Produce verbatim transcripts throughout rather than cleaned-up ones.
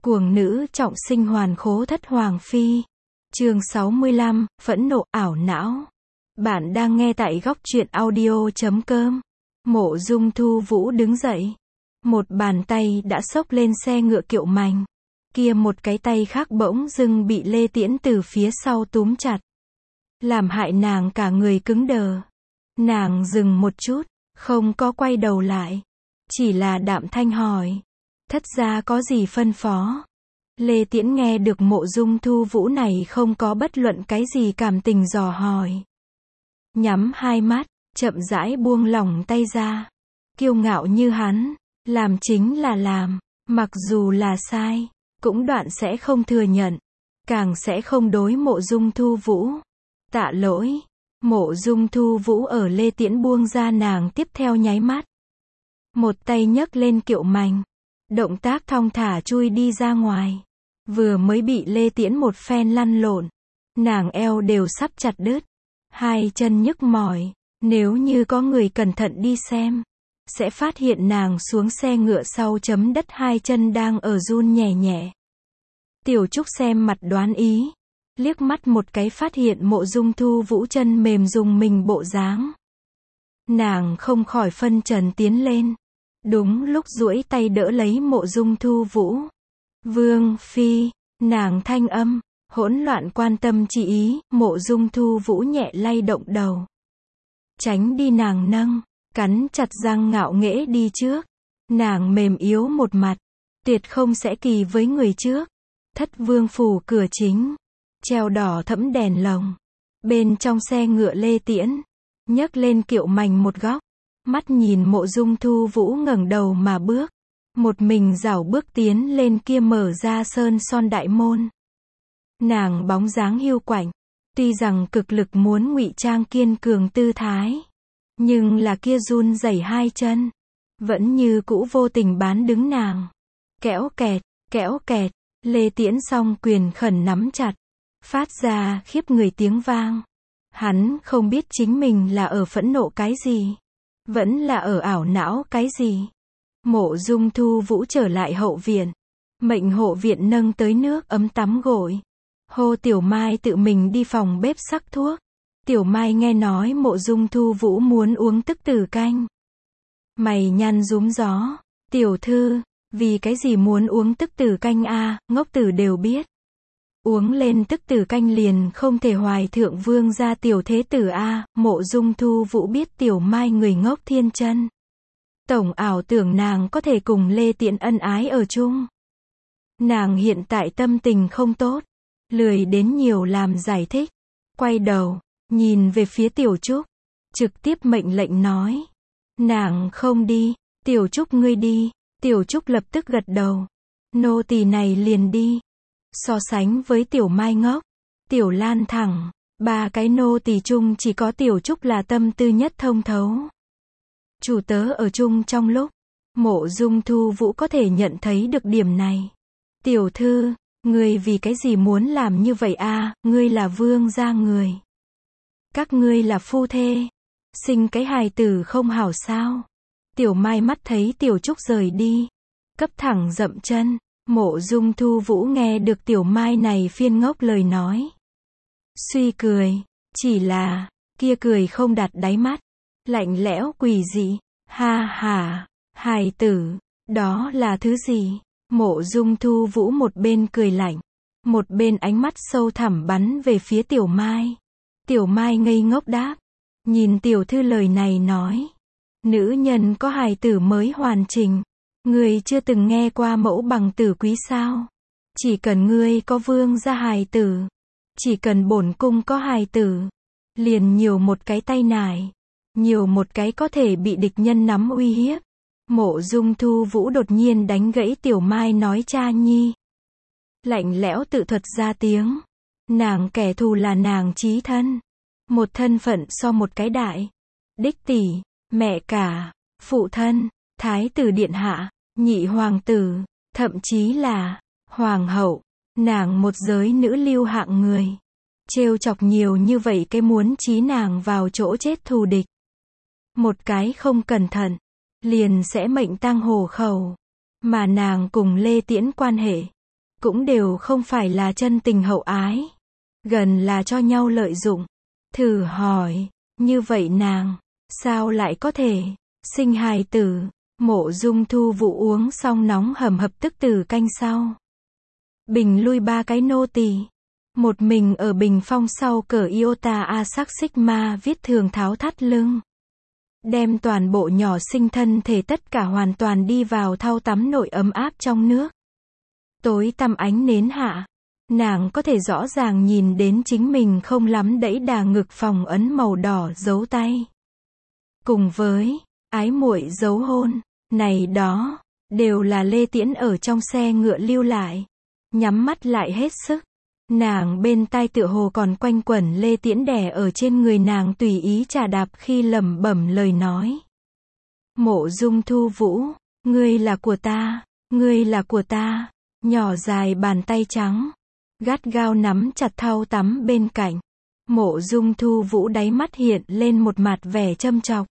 Cuồng nữ trọng sinh hoàn khố thất hoàng phi. Chương sáu mươi lăm, phẫn nộ ảo não. Bạn đang nghe tại góc truyện audio chấm com. Mộ Dung Thu Vũ đứng dậy. Một bàn tay đã xốc lên xe ngựa kiệu mành. Kia một cái tay khác bỗng dưng bị Lê Tiễn từ phía sau túm chặt. Làm hại nàng cả người cứng đờ. Nàng dừng một chút, không có quay đầu lại. Chỉ là đạm thanh hỏi. Thất gia có gì phân phó? Lê Tiễn nghe được Mộ Dung Thu Vũ này không có bất luận cái gì cảm tình dò hỏi. Nhắm hai mắt, chậm rãi buông lỏng tay ra. Kiêu ngạo như hắn, làm chính là làm, mặc dù là sai, cũng đoạn sẽ không thừa nhận, càng sẽ không đối Mộ Dung Thu Vũ tạ lỗi. Mộ Dung Thu Vũ ở Lê Tiễn buông ra nàng tiếp theo nháy mắt. Một tay nhấc lên kiệu mành. Động tác thong thả chui đi ra ngoài. Vừa mới bị Lê Tiễn một phen lăn lộn. Nàng eo đều sắp chặt đứt. Hai chân nhức mỏi. Nếu như có người cẩn thận đi xem, sẽ phát hiện nàng xuống xe ngựa sau chấm đất hai chân đang ở run nhẹ nhẹ. Tiểu Trúc xem mặt đoán ý. Liếc mắt một cái phát hiện Mộ Dung Thu Vũ chân mềm dùng mình bộ dáng. Nàng không khỏi phân trần tiến lên. Đúng lúc duỗi tay đỡ lấy Mộ Dung Thu Vũ. Vương phi, nàng thanh âm, hỗn loạn quan tâm chỉ ý, Mộ Dung Thu Vũ nhẹ lay động đầu. Tránh đi nàng nâng, cắn chặt răng ngạo nghễ đi trước. Nàng mềm yếu một mặt, tuyệt không sẽ kỳ với người trước. Thất vương phủ cửa chính, treo đỏ thẫm đèn lồng. Bên trong xe ngựa Lê Tiễn, nhấc lên kiệu mành một góc. Mắt nhìn Mộ Dung Thu Vũ ngẩng đầu mà bước. Một mình rảo bước tiến lên kia mở ra sơn son đại môn. Nàng bóng dáng hiu quạnh. Tuy rằng cực lực muốn ngụy trang kiên cường tư thái. Nhưng là kia run rẩy hai chân. Vẫn như cũ vô tình bán đứng nàng. Kẽo kẹt, kẽo kẹt. Lê Tiễn song quyền khẩn nắm chặt. Phát ra khiếp người tiếng vang. Hắn không biết chính mình là ở phẫn nộ cái gì. Vẫn là ở ảo não cái gì. Mộ Dung Thu Vũ trở lại hậu viện. Mệnh hộ viện nâng tới nước ấm tắm gội. Hô Tiểu Mai tự mình đi phòng bếp sắc thuốc. Tiểu Mai nghe nói Mộ Dung Thu Vũ muốn uống tức tử canh. Mày nhăn rúm gió. Tiểu thư, vì cái gì muốn uống tức tử canh a? Ngốc tử đều biết. Uống lên tức tử canh liền không thể hoài thượng vương gia tiểu thế tử a. Mộ Dung Thu Vũ biết Tiểu Mai người ngốc thiên chân. Tổng ảo tưởng nàng có thể cùng Lê Tiễn ân ái ở chung. Nàng hiện tại tâm tình không tốt, lười đến nhiều làm giải thích. Quay đầu, nhìn về phía Tiểu Trúc, trực tiếp mệnh lệnh nói. Nàng không đi, Tiểu Trúc ngươi đi. Tiểu Trúc lập tức gật đầu. Nô tỳ này liền đi. So sánh với Tiểu Mai ngốc, Tiểu Lan thẳng, ba cái nô tỳ chung chỉ có Tiểu Trúc là tâm tư nhất thông thấu. Chủ tớ ở chung trong lúc, Mộ Dung Thu Vũ có thể nhận thấy được điểm này. Tiểu thư, ngươi vì cái gì muốn làm như vậy a? Ngươi là vương gia người. Các ngươi là phu thê. Sinh cái hài tử không hảo sao? Tiểu Mai mắt thấy Tiểu Trúc rời đi, cấp thẳng dậm chân. Mộ Dung Thu Vũ nghe được Tiểu Mai này phiên ngốc lời nói. Suy cười, chỉ là, kia cười không đặt đáy mắt. Lạnh lẽo quỷ dị, ha ha, hài tử, đó là thứ gì? Mộ Dung Thu Vũ một bên cười lạnh, một bên ánh mắt sâu thẳm bắn về phía Tiểu Mai. Tiểu Mai ngây ngốc đáp, nhìn tiểu thư lời này nói. Nữ nhân có hài tử mới hoàn chỉnh. Ngươi chưa từng nghe qua mẫu bằng tử quý sao? Chỉ cần ngươi có vương gia hài tử, chỉ cần bổn cung có hài tử, liền nhiều một cái tay nải, nhiều một cái có thể bị địch nhân nắm uy hiếp. Mộ Dung Thu Vũ đột nhiên đánh gãy Tiểu Mai nói cha nhi. Lạnh lẽo tự thuật ra tiếng. Nàng kẻ thù là nàng chí thân. Một thân phận so một cái đại. Đích tỷ, mẹ cả, phụ thân, thái tử điện hạ, nhị hoàng tử, thậm chí là hoàng hậu. Nàng một giới nữ lưu hạng người. Trêu chọc nhiều như vậy cái muốn chí nàng vào chỗ chết thù địch. Một cái không cẩn thận, liền sẽ mệnh tang hổ khẩu. Mà nàng cùng Lê Tiễn quan hệ, cũng đều không phải là chân tình hậu ái, gần là cho nhau lợi dụng. Thử hỏi, như vậy nàng, sao lại có thể sinh hài tử? Mộ Dung Thu Vũ uống xong nóng hầm hập tức tử canh sau. Bình lui ba cái nô tỳ, một mình ở bình phong sau cờ Iota A sắc Sigma viết thường tháo thắt lưng. Đem toàn bộ nhỏ sinh thân thể tất cả hoàn toàn đi vào thau tắm nội ấm áp trong nước. Tối tăm ánh nến hạ, nàng có thể rõ ràng nhìn đến chính mình không lắm đẫy đà ngực phòng ấn màu đỏ dấu tay. Cùng với ái muội dấu hôn, này đó, đều là Lê Tiễn ở trong xe ngựa lưu lại. Nhắm mắt lại hết sức. Nàng bên tai tựa hồ còn quanh quẩn Lê Tiễn đè ở trên người nàng tùy ý chà đạp khi lẩm bẩm lời nói. Mộ Dung Thu Vũ, ngươi là của ta, ngươi là của ta. Nhỏ dài bàn tay trắng, gắt gao nắm chặt thau tắm bên cạnh. Mộ Dung Thu Vũ đáy mắt hiện lên một mặt vẻ châm chọc.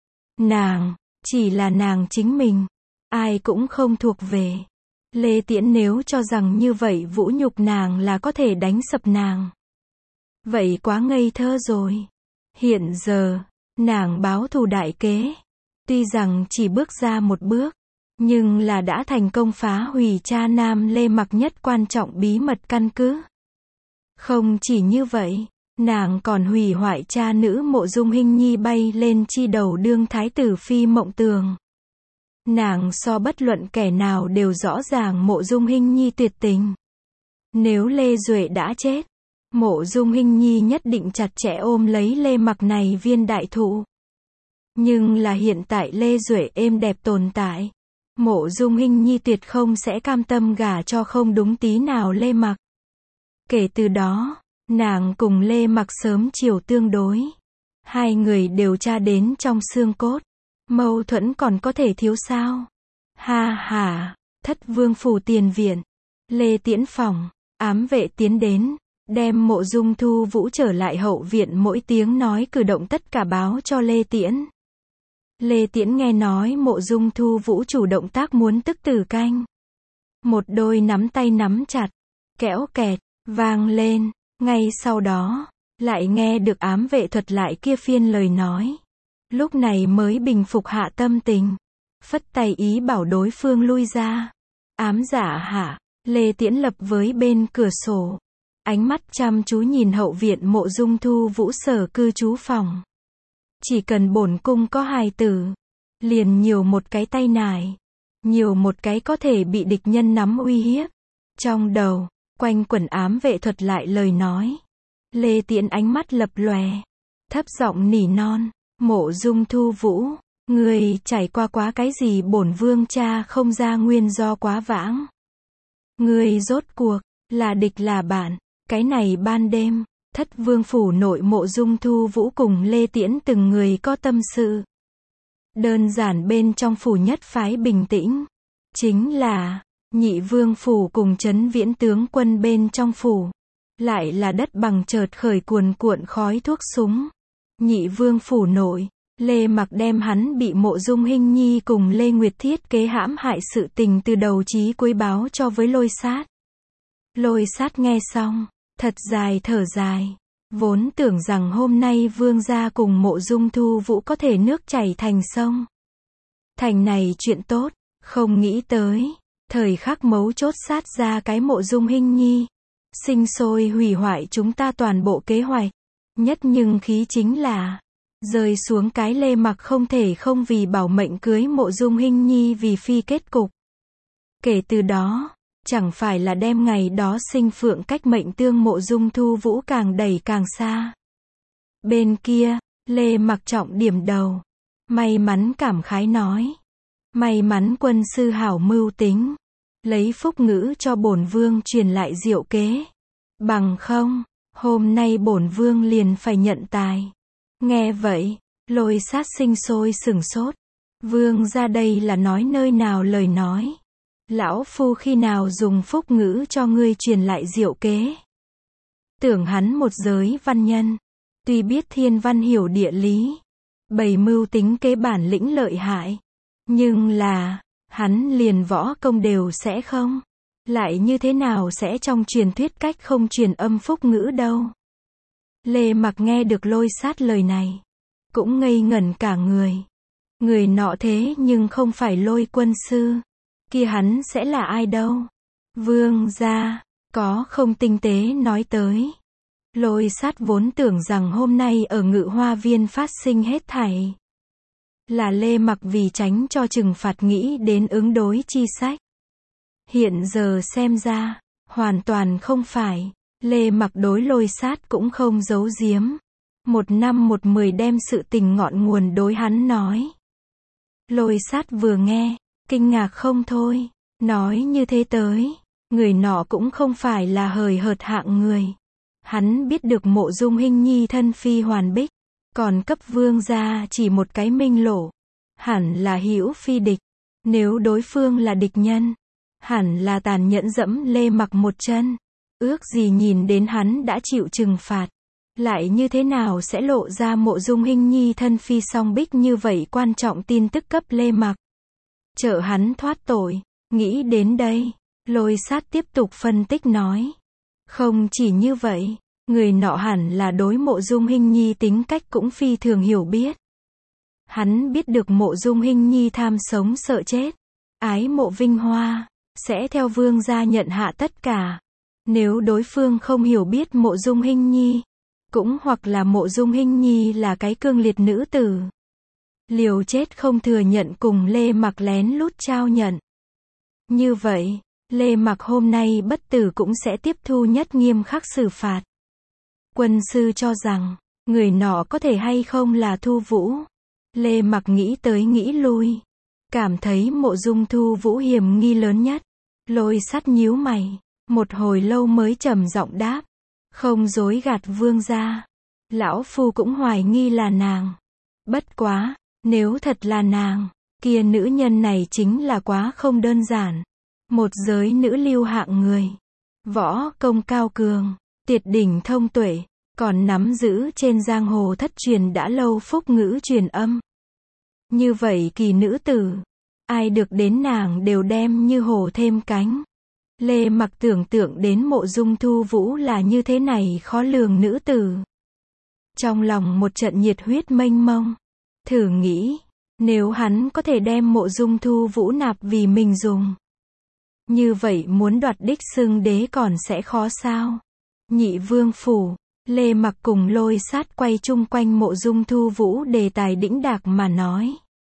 Nàng, chỉ là nàng chính mình, ai cũng không thuộc về. Lê Tiễn nếu cho rằng như vậy vũ nhục nàng là có thể đánh sập nàng, vậy quá ngây thơ rồi. Hiện giờ, nàng báo thù đại kế, tuy rằng chỉ bước ra một bước, nhưng là đã thành công phá hủy cha nam Lê Mặc nhất quan trọng bí mật căn cứ. Không chỉ như vậy, nàng còn hủy hoại cha nữ Mộ Dung Hinh Nhi bay lên chi đầu đương thái tử phi mộng tường. Nàng so bất luận kẻ nào đều rõ ràng Mộ Dung Hinh Nhi tuyệt tình. Nếu Lê Duệ đã chết, Mộ Dung Hinh Nhi nhất định chặt chẽ ôm lấy Lê Mặc này viên đại thụ. Nhưng là hiện tại Lê Duệ êm đẹp tồn tại, Mộ Dung Hinh Nhi tuyệt không sẽ cam tâm gả cho không đúng tí nào Lê Mặc. Kể từ đó, nàng cùng Lê Mặc sớm chiều tương đối. Hai người đều tra đến trong xương cốt. Mâu thuẫn còn có thể thiếu sao? Ha ha, Thất Vương phủ tiền viện. Lê Tiễn phòng, ám vệ tiến đến, đem Mộ Dung Thu Vũ trở lại hậu viện mỗi tiếng nói cử động tất cả báo cho Lê Tiễn. Lê Tiễn nghe nói Mộ Dung Thu Vũ chủ động tác muốn tức tử canh. Một đôi nắm tay nắm chặt, kẽo kẹt, vang lên, ngay sau đó, lại nghe được ám vệ thuật lại kia phiên lời nói. Lúc này mới bình phục hạ tâm tình, phất tay ý bảo đối phương lui ra. Ám giả hạ, Lê Tiễn lập với bên cửa sổ, ánh mắt chăm chú nhìn hậu viện Mộ Dung Thu Vũ sở cư trú phòng. Chỉ cần bổn cung có hài tử, liền nhiều một cái tay nải, nhiều một cái có thể bị địch nhân nắm uy hiếp. Trong đầu, quanh quẩn ám vệ thuật lại lời nói. Lê Tiễn ánh mắt lập lòe, thấp giọng nỉ non. Mộ Dung Thu Vũ, người trải qua quá cái gì bổn vương cha không ra nguyên do quá vãng. Người rốt cuộc, là địch là bạn. Cái này ban đêm, Thất Vương phủ nội Mộ Dung Thu Vũ cùng Lê Tiễn từng người có tâm sự. Đơn giản bên trong phủ nhất phái bình tĩnh, chính là Nhị Vương phủ cùng Trấn Viễn tướng quân bên trong phủ, lại là đất bằng chợt khởi cuồn cuộn khói thuốc súng. Nhị Vương phủ nội, Lê Mặc đem hắn bị Mộ Dung Hinh Nhi cùng Lê Nguyệt thiết kế hãm hại sự tình từ đầu chí cuối báo cho với Lôi Sát. Lôi Sát nghe xong, thật dài thở dài, vốn tưởng rằng hôm nay vương gia cùng Mộ Dung Thu Vũ có thể nước chảy thành sông. Thành này chuyện tốt, không nghĩ tới, thời khắc mấu chốt sát ra cái Mộ Dung Hinh Nhi, sinh sôi hủy hoại chúng ta toàn bộ kế hoạch. Nhất nhưng khí chính là, rơi xuống cái Lê Mặc không thể không vì bảo mệnh cưới Mộ Dung Hinh Nhi vì phi kết cục. Kể từ đó, chẳng phải là đem ngày đó sinh phượng cách mệnh tương Mộ Dung Thu Vũ càng đẩy càng xa. Bên kia, Lê Mặc trọng điểm đầu, may mắn cảm khái nói. May mắn quân sư hảo mưu tính, lấy phúc ngữ cho bổn vương truyền lại diệu kế. Bằng không, hôm nay bổn vương liền phải nhận tài. Nghe vậy, Lôi Sát sinh sôi sửng sốt. Vương ra đây là nói nơi nào lời nói. Lão phu khi nào dùng phúc ngữ cho ngươi truyền lại diệu kế. Tưởng hắn một giới văn nhân, tuy biết thiên văn hiểu địa lý, bày mưu tính kế bản lĩnh lợi hại, nhưng là, hắn liền võ công đều sẽ không. Lại như thế nào sẽ trong truyền thuyết cách không truyền âm phúc ngữ đâu. Lê Mặc nghe được Lôi Sát lời này, cũng ngây ngẩn cả người. Người nọ thế nhưng không phải Lôi quân sư. Kia hắn sẽ là ai đâu? Vương gia, có không tinh tế nói tới. Lôi Sát vốn tưởng rằng hôm nay ở Ngự Hoa Viên phát sinh hết thảy là Lê Mặc vì tránh cho trừng phạt nghĩ đến ứng đối chi sách. Hiện giờ xem ra, hoàn toàn không phải. Lê Mặc đối Lôi Sát cũng không giấu giếm. Một năm một mười đem sự tình ngọn nguồn đối hắn nói. Lôi Sát vừa nghe, kinh ngạc không thôi. Nói như thế tới, người nọ cũng không phải là hời hợt hạng người. Hắn biết được Mộ Dung Hinh Nhi thân phi hoàn bích, còn cấp vương gia chỉ một cái minh lộ. Hẳn là hữu phi địch. Nếu đối phương là địch nhân, hẳn là tàn nhẫn dẫm Lê Mặc một chân. Ước gì nhìn đến hắn đã chịu trừng phạt. Lại như thế nào sẽ lộ ra Mộ Dung Hinh Nhi thân phi song bích như vậy quan trọng tin tức cấp Lê Mặc. Trợ hắn thoát tội. Nghĩ đến đây, Lôi Sát tiếp tục phân tích nói. Không chỉ như vậy, người nọ hẳn là đối Mộ Dung Hinh Nhi tính cách cũng phi thường hiểu biết. Hắn biết được Mộ Dung Hinh Nhi tham sống sợ chết, ái mộ vinh hoa, sẽ theo vương gia nhận hạ tất cả. Nếu đối phương không hiểu biết Mộ Dung Hinh Nhi, cũng hoặc là Mộ Dung Hinh Nhi là cái cương liệt nữ tử, liều chết không thừa nhận cùng Lê Mặc lén lút trao nhận. Như vậy, Lê Mặc hôm nay bất tử cũng sẽ tiếp thu nhất nghiêm khắc xử phạt. Quân sư cho rằng, người nọ có thể hay không là Thu Vũ. Lê Mặc nghĩ tới nghĩ lui, cảm thấy Mộ Dung Thu Vũ hiểm nghi lớn nhất. Lôi Sát nhíu mày, một hồi lâu mới trầm giọng đáp. Không dối gạt vương gia, lão phu cũng hoài nghi là nàng. Bất quá, nếu thật là nàng, kia nữ nhân này chính là quá không đơn giản. Một giới nữ lưu hạng người, võ công cao cường, tuyệt đỉnh thông tuệ, còn nắm giữ trên giang hồ thất truyền đã lâu phúc ngữ truyền âm. Như vậy kỳ nữ tử, ai được đến nàng đều đem như hổ thêm cánh. Lê Mặc tưởng tượng đến Mộ Dung Thu Vũ là như thế này khó lường nữ tử. Trong lòng một trận nhiệt huyết mênh mông. Thử nghĩ, nếu hắn có thể đem Mộ Dung Thu Vũ nạp vì mình dùng, như vậy muốn đoạt đích xưng đế còn sẽ khó sao? Nhị vương phủ, Lê Mặc cùng Lôi Sát quay chung quanh Mộ Dung Thu Vũ đề tài đĩnh đạc mà nói.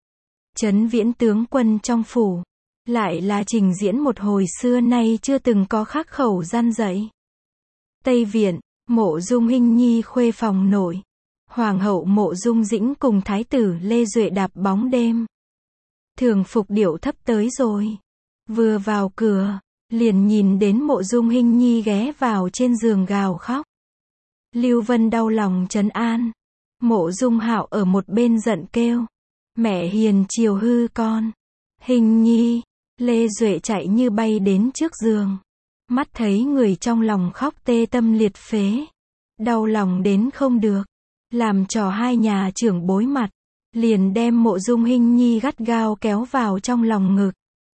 Trấn Viễn tướng quân trong phủ, lại là trình diễn một hồi xưa nay chưa từng có khắc khẩu gian dạy. Tây Viện, Mộ Dung Hinh Nhi khuê phòng nội. Hoàng hậu Mộ Dung Dĩnh cùng thái tử Lê Duệ đạp bóng đêm. Thường phục điệu thấp tới rồi. Vừa vào cửa, liền nhìn đến Mộ Dung Hinh Nhi ghé vào trên giường gào khóc. Lưu Vân đau lòng trấn an. Mộ Dung Hạo ở một bên giận kêu. Mẹ hiền chiều hư con. Hinh Nhi. Lê Duệ chạy như bay đến trước giường. Mắt thấy người trong lòng khóc tê tâm liệt phế. Đau lòng đến không được. Làm trò hai nhà trưởng bối mặt. Liền đem Mộ Dung Hinh Nhi gắt gao kéo vào trong lòng ngực.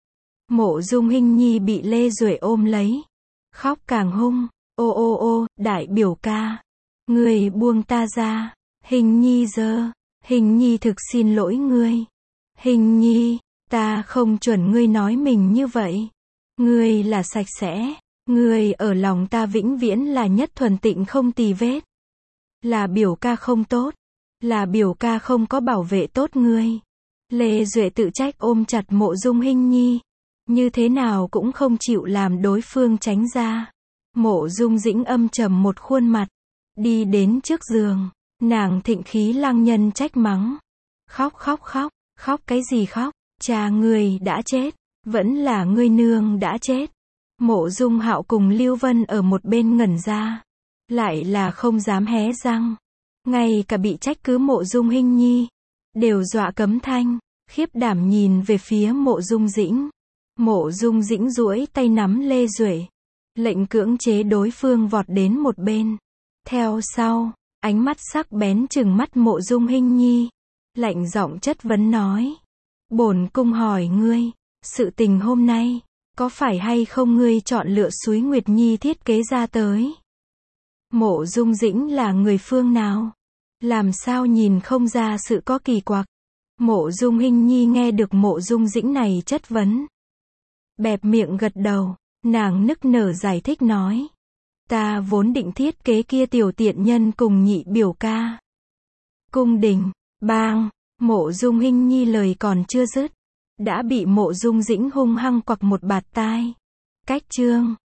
Mộ Dung Hinh Nhi bị Lê Duệ ôm lấy. Khóc càng hung. Ô ô ô, đại biểu ca. Người buông ta ra. Hình Nhi dơ. Hình Nhi thực xin lỗi ngươi. Hình Nhi, ta không chuẩn ngươi nói mình như vậy. Ngươi là sạch sẽ. Ngươi ở lòng ta vĩnh viễn là nhất thuần tịnh không tì vết. Là biểu ca không tốt. Là biểu ca không có bảo vệ tốt ngươi. Lê Duệ tự trách ôm chặt Mộ Dung Hinh Nhi. Như thế nào cũng không chịu làm đối phương tránh ra. Mộ Dung Dĩnh âm trầm một khuôn mặt. Đi đến trước giường. Nàng thịnh khí lăng nhân trách mắng. Khóc khóc khóc. Khóc cái gì khóc? Cha ngươi đã chết. Vẫn là ngươi nương đã chết. Mộ Dung Hạo cùng Lưu Vân ở một bên ngẩn ra. Lại là không dám hé răng. Ngay cả bị trách cứ Mộ Dung Hinh Nhi. Đều dọa cấm thanh. Khiếp đảm nhìn về phía Mộ Dung Dĩnh. Mộ Dung Dĩnh duỗi tay nắm Lê Duệ. Lệnh cưỡng chế đối phương vọt đến một bên. Theo sau, ánh mắt sắc bén trừng mắt Mộ Dung Hinh Nhi. Lạnh giọng chất vấn nói. Bổn cung hỏi ngươi, sự tình hôm nay, có phải hay không ngươi chọn lựa Súy Nguyệt Nhi thiết kế ra tới? Mộ Dung Dĩnh là người phương nào? Làm sao nhìn không ra sự có kỳ quặc? Mộ Dung Hinh Nhi nghe được Mộ Dung Dĩnh này chất vấn. Bẹp miệng gật đầu, nàng nức nở giải thích nói. Ta vốn định thiết kế kia tiểu tiện nhân cùng nhị biểu ca. Cung đình, bang, Mộ Dung Hinh Nhi lời còn chưa dứt. Đã bị Mộ Dung Dĩnh hung hăng quặc một bạt tai. Cách chương.